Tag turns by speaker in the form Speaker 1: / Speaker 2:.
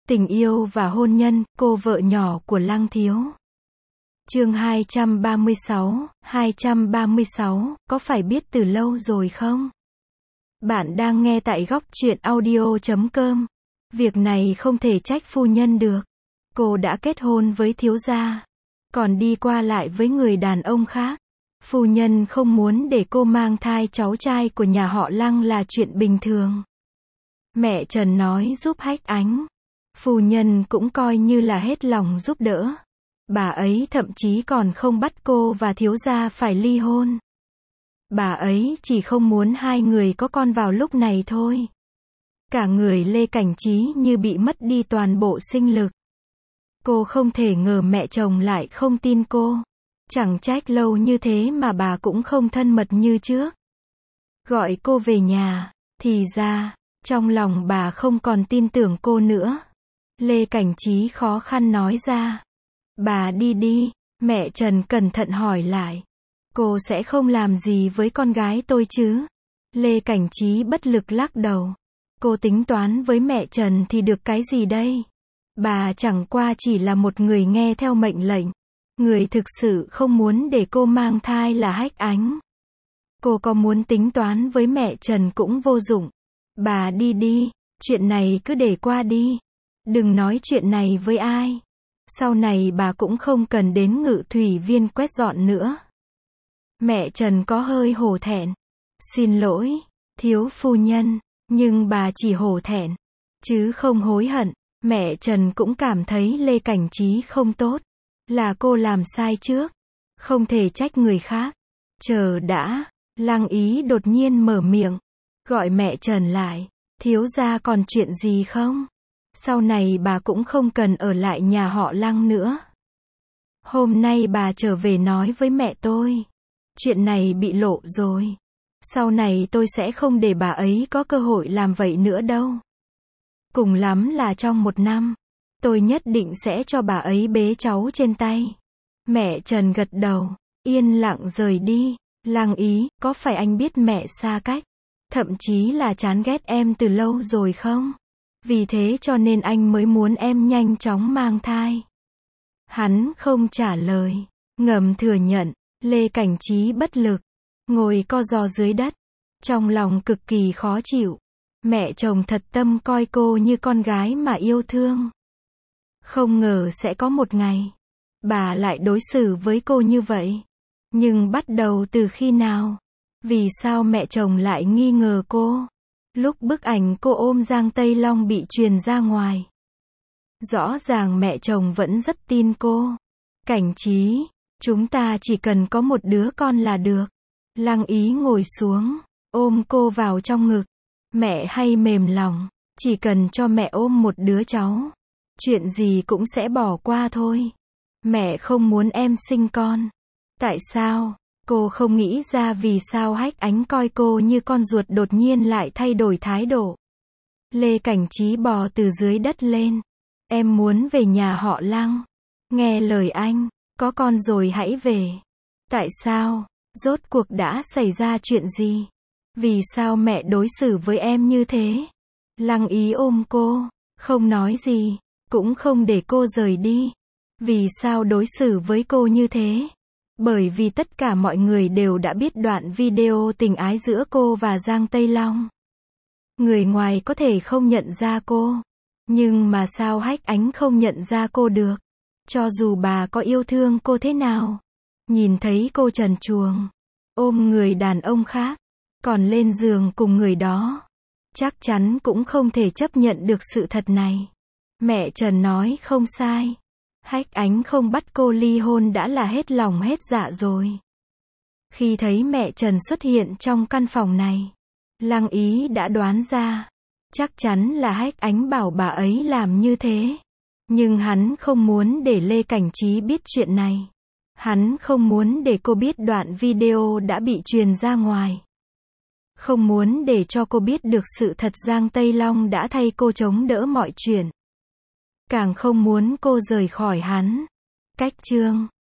Speaker 1: Tình yêu và hôn nhân, cô vợ nhỏ của Lăng Thiếu. Chương 236, có phải biết từ lâu rồi không? Bạn đang nghe tại góc truyện audio.com. Việc này không thể trách phu nhân được. Cô đã kết hôn với thiếu gia, còn đi qua lại với người đàn ông khác. Phu nhân không muốn để cô mang thai cháu trai của nhà họ Lăng là chuyện bình thường. Mẹ Trần nói giúp Hách Ánh. Phu nhân cũng coi như là hết lòng giúp đỡ. Bà ấy thậm chí còn không bắt cô và thiếu gia phải ly hôn. Bà ấy chỉ không muốn hai người có con vào lúc này thôi. Cả người Lê Cảnh Trí như bị mất đi toàn bộ sinh lực. Cô không thể ngờ mẹ chồng lại không tin cô. Chẳng trách lâu như thế mà bà cũng không thân mật như trước. Gọi cô về nhà, thì ra, trong lòng bà không còn tin tưởng cô nữa. Lê Cảnh Trí khó khăn nói ra. Bà đi đi, mẹ Trần cẩn thận hỏi lại. Cô sẽ không làm gì với con gái tôi chứ? Lê Cảnh Trí bất lực lắc đầu. Cô tính toán với mẹ Trần thì được cái gì đây? Bà chẳng qua chỉ là một người nghe theo mệnh lệnh. Người thực sự không muốn để cô mang thai là Hách Ánh. Cô có muốn tính toán với mẹ Trần cũng vô dụng. Bà đi đi, chuyện này cứ để qua đi. Đừng nói chuyện này với ai. Sau này bà cũng không cần đến Ngự Thủy Viên quét dọn nữa. Mẹ Trần có hơi hổ thẹn. Xin lỗi, thiếu phu nhân, nhưng bà chỉ hổ thẹn, chứ không hối hận. Mẹ Trần cũng cảm thấy Lê Cảnh Trí không tốt. Là cô làm sai trước. Không thể trách người khác. Chờ đã, Lăng Ý đột nhiên mở miệng. Gọi mẹ Trần lại. Thiếu gia còn chuyện gì không? Sau này bà cũng không cần ở lại nhà họ Lăng nữa. Hôm nay bà trở về nói với mẹ tôi. Chuyện này bị lộ rồi. Sau này tôi sẽ không để bà ấy có cơ hội làm vậy nữa đâu. Cùng lắm là trong 1 năm. Tôi nhất định sẽ cho bà ấy bế cháu trên tay. Mẹ Trần gật đầu. Yên lặng rời đi. Lăng Ý, có phải anh biết mẹ xa cách? Thậm chí là chán ghét em từ lâu rồi không? Vì thế cho nên anh mới muốn em nhanh chóng mang thai. Hắn không trả lời. Ngầm thừa nhận. Lê Cảnh Trí bất lực. Ngồi co ro dưới đất. Trong lòng cực kỳ khó chịu. Mẹ chồng thật tâm coi cô như con gái mà yêu thương. Không ngờ sẽ có một ngày. Bà lại đối xử với cô như vậy. Nhưng bắt đầu từ khi nào? Vì sao mẹ chồng lại nghi ngờ cô? Lúc bức ảnh cô ôm Giang Tây Long bị truyền ra ngoài. Rõ ràng mẹ chồng vẫn rất tin cô. Cảnh Trí, chúng ta chỉ cần có một đứa con là được. Lăng Ý ngồi xuống, ôm cô vào trong ngực. Mẹ hay mềm lòng, chỉ cần cho mẹ ôm một đứa cháu. Chuyện gì cũng sẽ bỏ qua thôi. Mẹ không muốn em sinh con. Tại sao? Cô không nghĩ ra vì sao Hách Ánh coi cô như con ruột đột nhiên lại thay đổi thái độ. Lê Cảnh Trí bò từ dưới đất lên. Em muốn về nhà họ Lăng. Nghe lời anh, có con rồi hãy về. Tại sao? Rốt cuộc đã xảy ra chuyện gì? Vì sao mẹ đối xử với em như thế? Lăng Ý ôm cô, không nói gì, cũng không để cô rời đi. Vì sao đối xử với cô như thế? Bởi vì tất cả mọi người đều đã biết đoạn video tình ái giữa cô và Giang Tây Long. Người ngoài có thể không nhận ra cô. Nhưng mà sao Hách Ánh không nhận ra cô được? Cho dù bà có yêu thương cô thế nào. Nhìn thấy cô trần truồng, ôm người đàn ông khác, còn lên giường cùng người đó. Chắc chắn cũng không thể chấp nhận được sự thật này. Mẹ Trần nói không sai. Hách Ánh không bắt cô ly hôn đã là hết lòng hết dạ rồi. Khi thấy mẹ Trần xuất hiện trong căn phòng này, Lăng Ý đã đoán ra. Chắc chắn là Hách Ánh bảo bà ấy làm như thế. Nhưng hắn không muốn để Lê Cảnh Trí biết chuyện này. Hắn không muốn để cô biết đoạn video đã bị truyền ra ngoài. Không muốn để cho cô biết được sự thật Giang Tây Long đã thay cô chống đỡ mọi chuyện. Càng không muốn cô rời khỏi hắn. Cách chương